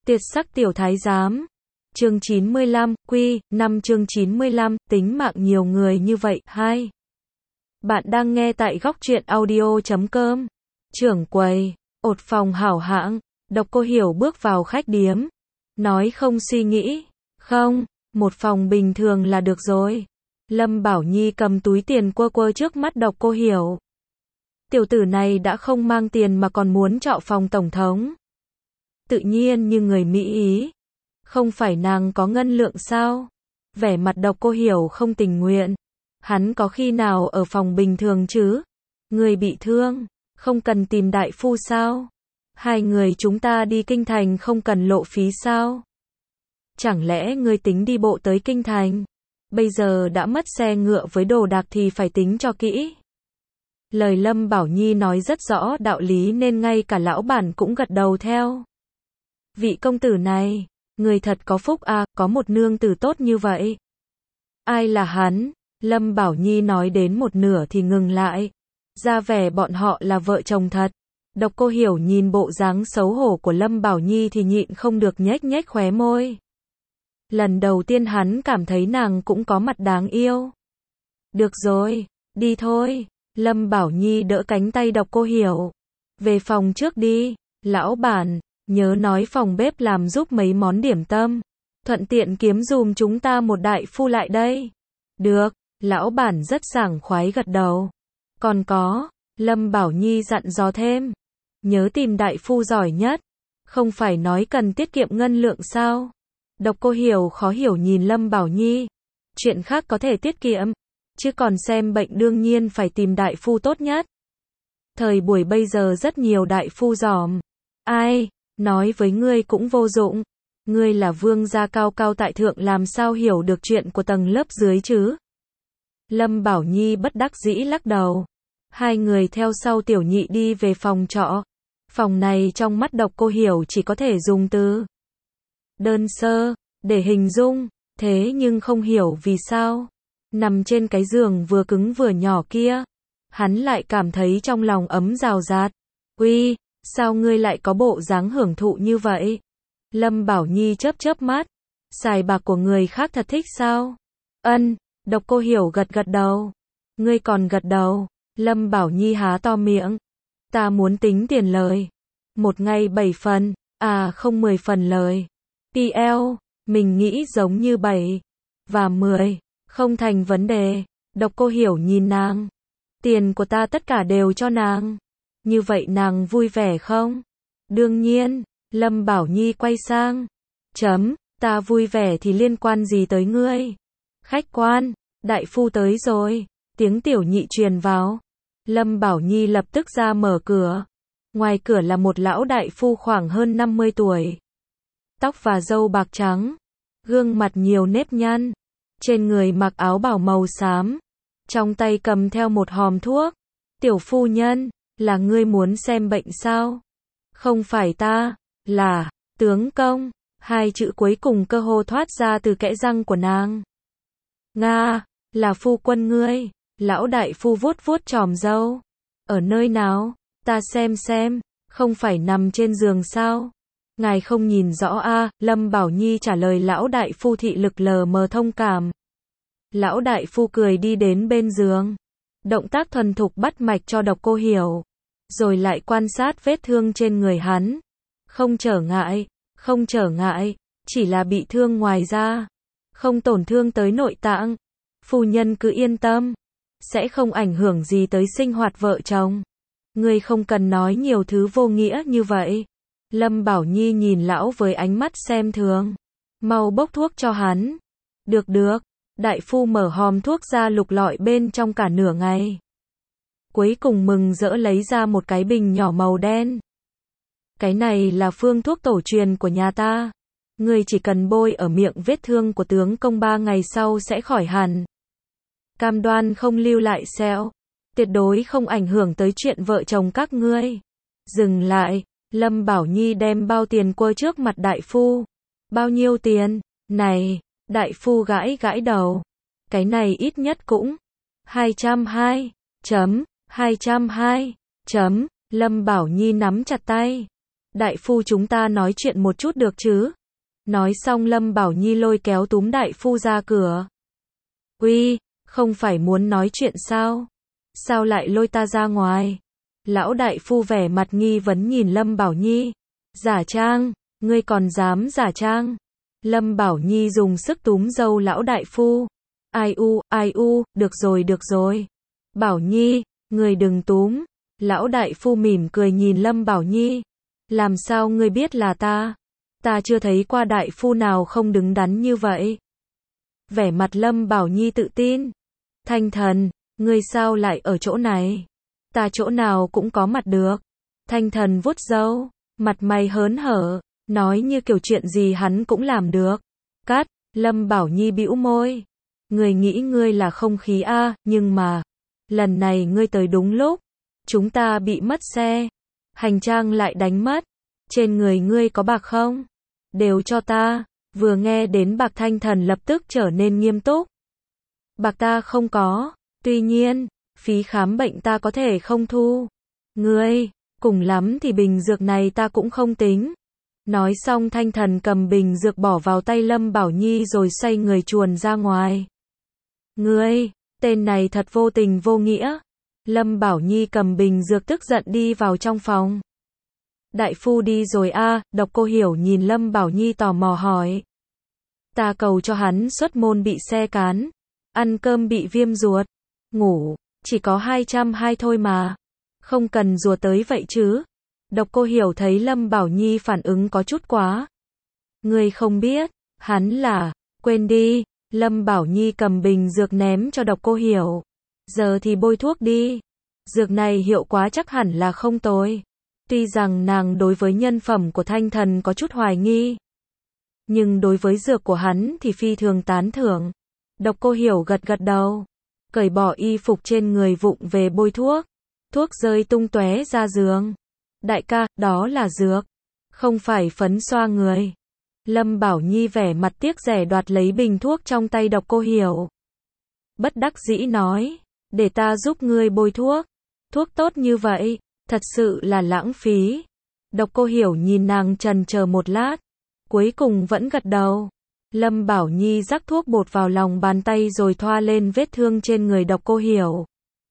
Tiệt sắc tiểu thái giám. Chương 95, Quy 5 chương 95, tính mạng nhiều người như vậy. 2. Bạn đang nghe tại góc truyện audio.com. Trưởng quầy, ột phòng hảo hãng, Độc Cô Hiểu bước vào khách điếm. Nói không suy nghĩ. Không, một phòng bình thường là được rồi. Lâm Bảo Nhi cầm túi tiền quơ quơ trước mắt Độc Cô Hiểu. Tiểu tử này đã không mang tiền mà còn muốn trọ phòng tổng thống. Tự nhiên như người Mỹ ý. Không phải nàng có ngân lượng sao? Vẻ mặt Độc Cô Hiểu không tình nguyện. Hắn có khi nào ở phòng bình thường chứ? Người bị thương, không cần tìm đại phu sao? Hai người chúng ta đi kinh thành không cần lộ phí sao? Chẳng lẽ ngươi tính đi bộ tới kinh thành? Bây giờ đã mất xe ngựa với đồ đạc thì phải tính cho kỹ. Lời Lâm Bảo Nhi nói rất rõ đạo lý nên ngay cả lão bản cũng gật đầu theo. Vị công tử này, người thật có phúc à, có một nương tử tốt như vậy. Ai là hắn? Lâm Bảo Nhi nói đến một nửa thì ngừng lại. Ra vẻ bọn họ là vợ chồng thật. Độc Cô Hiểu nhìn bộ dáng xấu hổ của Lâm Bảo Nhi thì nhịn không được nhếch nhếch khóe môi. Lần đầu tiên hắn cảm thấy nàng cũng có mặt đáng yêu. Được rồi, đi thôi. Lâm Bảo Nhi đỡ cánh tay Độc Cô Hiểu. Về phòng trước đi, lão bản, nhớ nói phòng bếp làm giúp mấy món điểm tâm. Thuận tiện kiếm dùm chúng ta một đại phu lại đây. Được, lão bản rất sảng khoái gật đầu. Còn có, Lâm Bảo Nhi dặn dò thêm. Nhớ tìm đại phu giỏi nhất. Không phải nói cần tiết kiệm ngân lượng sao? Độc Cô Hiểu khó hiểu nhìn Lâm Bảo Nhi. Chuyện khác có thể tiết kiệm. Chứ còn xem bệnh đương nhiên phải tìm đại phu tốt nhất. Thời buổi bây giờ rất nhiều đại phu giỏi. Ai, nói với ngươi cũng vô dụng. Ngươi là vương gia cao cao tại thượng làm sao hiểu được chuyện của tầng lớp dưới chứ? Lâm Bảo Nhi bất đắc dĩ lắc đầu. Hai người theo sau tiểu nhị đi về phòng trọ. Phòng này trong mắt Độc Cô Hiểu chỉ có thể dùng từ đơn sơ để hình dung, thế nhưng không hiểu vì sao. Nằm trên cái giường vừa cứng vừa nhỏ kia, hắn lại cảm thấy trong lòng ấm rào rạt. Uy, sao ngươi lại có bộ dáng hưởng thụ như vậy? Lâm Bảo Nhi chớp chớp mắt. Xài bạc của người khác thật thích sao? Ân, Độc Cô Hiểu gật gật đầu. Ngươi còn gật đầu. Lâm Bảo Nhi há to miệng. Ta muốn tính tiền lời. Một ngày 7 phần, à không 10 phần lời. PL, mình nghĩ giống như 7 và 10, không thành vấn đề. Độc Cô Hiểu nhìn nàng. Tiền của ta tất cả đều cho nàng. Như vậy nàng vui vẻ không? Đương nhiên. Lâm Bảo Nhi quay sang. Ta vui vẻ thì liên quan gì tới ngươi? Khách quan, đại phu tới rồi. Tiếng tiểu nhị truyền vào. Lâm Bảo Nhi lập tức ra mở cửa. Ngoài cửa là một lão đại phu khoảng hơn 50 tuổi. Tóc và râu bạc trắng. Gương mặt nhiều nếp nhăn. Trên người mặc áo bào màu xám. Trong tay cầm theo một hòm thuốc. Tiểu phu nhân, là ngươi muốn xem bệnh sao? Không phải ta, là tướng công. Hai chữ cuối cùng cơ hồ thoát ra từ kẽ răng của nàng. Nga, là phu quân ngươi. Lão đại phu vuốt vuốt chòm râu. Ở nơi nào? Ta xem, không phải nằm trên giường sao? Ngài không nhìn rõ a? Lâm Bảo Nhi trả lời lão đại phu thị lực lờ mờ thông cảm. Lão đại phu cười đi đến bên giường. Động tác thuần thục bắt mạch cho Độc Cô Hiểu. Rồi lại quan sát vết thương trên người hắn. Không trở ngại, chỉ là bị thương ngoài da. Không tổn thương tới nội tạng. Phu nhân cứ yên tâm. Sẽ không ảnh hưởng gì tới sinh hoạt vợ chồng. Ngươi không cần nói nhiều thứ vô nghĩa như vậy. Lâm Bảo Nhi nhìn lão với ánh mắt xem thường. Mau bốc thuốc cho hắn. Được. Đại phu mở hòm thuốc ra lục lọi bên trong cả nửa ngày. Cuối cùng mừng rỡ lấy ra một cái bình nhỏ màu đen. Cái này là phương thuốc tổ truyền của nhà ta. Ngươi chỉ cần bôi ở miệng vết thương của tướng công 3 ngày sau sẽ khỏi hẳn. Cam đoan không lưu lại sẹo. Tuyệt đối không ảnh hưởng tới chuyện vợ chồng các ngươi. Dừng lại. Lâm Bảo Nhi đem bao tiền quơ trước mặt đại phu. Bao nhiêu tiền? Này, đại phu gãi đầu. Cái này ít nhất cũng 220. 220. Lâm Bảo Nhi nắm chặt tay. Đại phu chúng ta nói chuyện một chút được chứ? Nói xong Lâm Bảo Nhi lôi kéo túm đại phu ra cửa. Uy, không phải muốn nói chuyện sao? Sao lại lôi ta ra ngoài? Lão đại phu vẻ mặt nghi vấn nhìn Lâm Bảo Nhi. Giả trang, ngươi còn dám giả trang? Lâm Bảo Nhi dùng sức túm râu lão đại phu. Ai u, được rồi. Bảo Nhi, ngươi đừng túm. Lão đại phu mỉm cười nhìn Lâm Bảo Nhi. Làm sao ngươi biết là ta? Ta chưa thấy qua đại phu nào không đứng đắn như vậy. Vẻ mặt Lâm Bảo Nhi tự tin. Thanh Thần, ngươi sao lại ở chỗ này? Ta chỗ nào cũng có mặt được. Thanh Thần vuốt râu, mặt mày hớn hở, nói như kiểu chuyện gì hắn cũng làm được. Cắt, Lâm Bảo Nhi bĩu môi. Ngươi nghĩ ngươi là không khí a, nhưng mà, lần này ngươi tới đúng lúc. Chúng ta bị mất xe. Hành trang lại đánh mất. Trên người ngươi có bạc không? Đều cho ta. Vừa nghe đến bạc Thanh Thần lập tức trở nên nghiêm túc. Bạc ta không có. Tuy nhiên, phí khám bệnh ta có thể không thu. Ngươi, cùng lắm thì bình dược này ta cũng không tính. Nói xong Thanh Thần cầm bình dược bỏ vào tay Lâm Bảo Nhi rồi xoay người chuồn ra ngoài. Ngươi, tên này thật vô tình vô nghĩa. Lâm Bảo Nhi cầm bình dược tức giận đi vào trong phòng. Đại phu đi rồi a? Độc Cô Hiểu nhìn Lâm Bảo Nhi tò mò hỏi. Ta cầu cho hắn xuất môn bị xe cán, ăn cơm bị viêm ruột, ngủ, chỉ có 220 thôi mà. Không cần rùa tới vậy chứ. Độc Cô Hiểu thấy Lâm Bảo Nhi phản ứng có chút quá. Ngươi không biết, hắn là, quên đi. Lâm Bảo Nhi cầm bình dược ném cho Độc Cô Hiểu. Giờ thì bôi thuốc đi. Dược này hiệu quả chắc hẳn là không tồi. Tuy rằng nàng đối với nhân phẩm của Thanh Thần có chút hoài nghi, nhưng đối với dược của hắn thì phi thường tán thưởng. Độc Cô Hiểu gật gật đầu, cởi bỏ y phục trên người vụng về bôi thuốc. Thuốc rơi tung tóe ra giường. Đại ca, đó là dược, không phải phấn xoa người. Lâm Bảo Nhi vẻ mặt tiếc rẻ đoạt lấy bình thuốc trong tay Độc Cô Hiểu. Bất đắc dĩ nói, để ta giúp ngươi bôi thuốc. Thuốc tốt như vậy, thật sự là lãng phí. Độc Cô Hiểu nhìn nàng chần chờ một lát, cuối cùng vẫn gật đầu. Lâm Bảo Nhi rắc thuốc bột vào lòng bàn tay rồi thoa lên vết thương trên người Độc Cô Hiểu.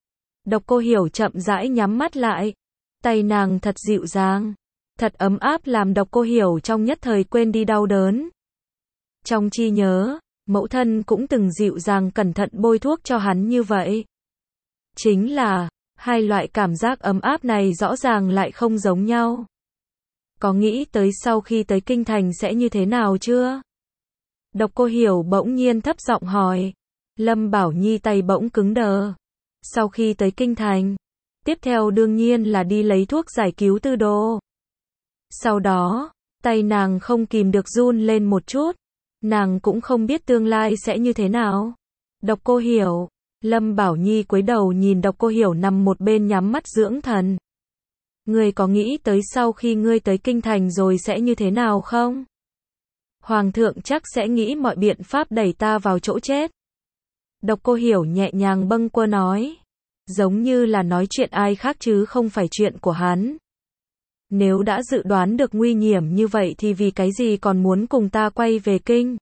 Độc Cô Hiểu chậm rãi nhắm mắt lại. Tay nàng thật dịu dàng, thật ấm áp làm Độc Cô Hiểu trong nhất thời quên đi đau đớn. Trong trí nhớ, mẫu thân cũng từng dịu dàng cẩn thận bôi thuốc cho hắn như vậy. Chính là, hai loại cảm giác ấm áp này rõ ràng lại không giống nhau. Có nghĩ tới sau khi tới kinh thành sẽ như thế nào chưa? Độc Cô Hiểu bỗng nhiên thấp giọng hỏi. Lâm Bảo Nhi tay bỗng cứng đờ. Sau khi tới kinh thành, tiếp theo đương nhiên là đi lấy thuốc giải cứu Tư Đồ. Sau đó, tay nàng không kìm được run lên một chút. Nàng cũng không biết tương lai sẽ như thế nào. Độc Cô Hiểu. Lâm Bảo Nhi cúi đầu nhìn Độc Cô Hiểu nằm một bên nhắm mắt dưỡng thần. Ngươi có nghĩ tới sau khi ngươi tới kinh thành rồi sẽ như thế nào không? Hoàng thượng chắc sẽ nghĩ mọi biện pháp đẩy ta vào chỗ chết. Độc Cô Hiểu nhẹ nhàng bâng quơ nói. Giống như là nói chuyện ai khác chứ không phải chuyện của hắn. Nếu đã dự đoán được nguy hiểm như vậy thì vì cái gì còn muốn cùng ta quay về kinh?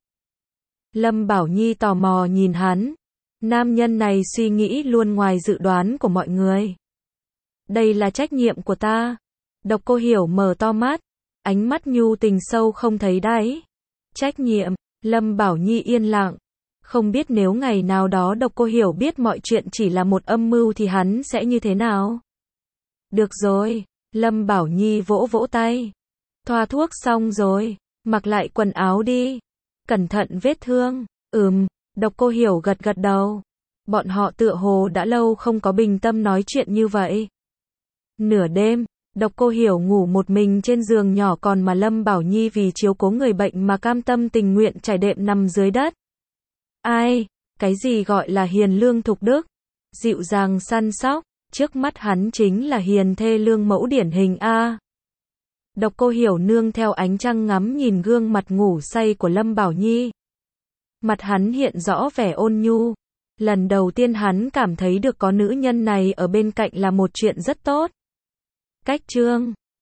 Lâm Bảo Nhi tò mò nhìn hắn. Nam nhân này suy nghĩ luôn ngoài dự đoán của mọi người. Đây là trách nhiệm của ta. Độc Cô Hiểu mở to mắt, ánh mắt nhu tình sâu không thấy đáy. Trách nhiệm. Lâm Bảo Nhi yên lặng. Không biết nếu ngày nào đó Độc Cô Hiểu biết mọi chuyện chỉ là một âm mưu thì hắn sẽ như thế nào? Được rồi. Lâm Bảo Nhi vỗ vỗ tay. Thoa thuốc xong rồi, mặc lại quần áo đi. Cẩn thận vết thương. Độc Cô Hiểu gật gật đầu. Bọn họ tựa hồ đã lâu không có bình tâm nói chuyện như vậy. Nửa đêm, Độc Cô Hiểu ngủ một mình trên giường nhỏ còn mà Lâm Bảo Nhi vì chiếu cố người bệnh mà cam tâm tình nguyện trải đệm nằm dưới đất. Ai, cái gì gọi là hiền lương thục đức, dịu dàng săn sóc, trước mắt hắn chính là hiền thê lương mẫu điển hình a. Độc Cô Hiểu nương theo ánh trăng ngắm nhìn gương mặt ngủ say của Lâm Bảo Nhi. Mặt hắn hiện rõ vẻ ôn nhu. Lần đầu tiên hắn cảm thấy được có nữ nhân này ở bên cạnh là một chuyện rất tốt. Cách chương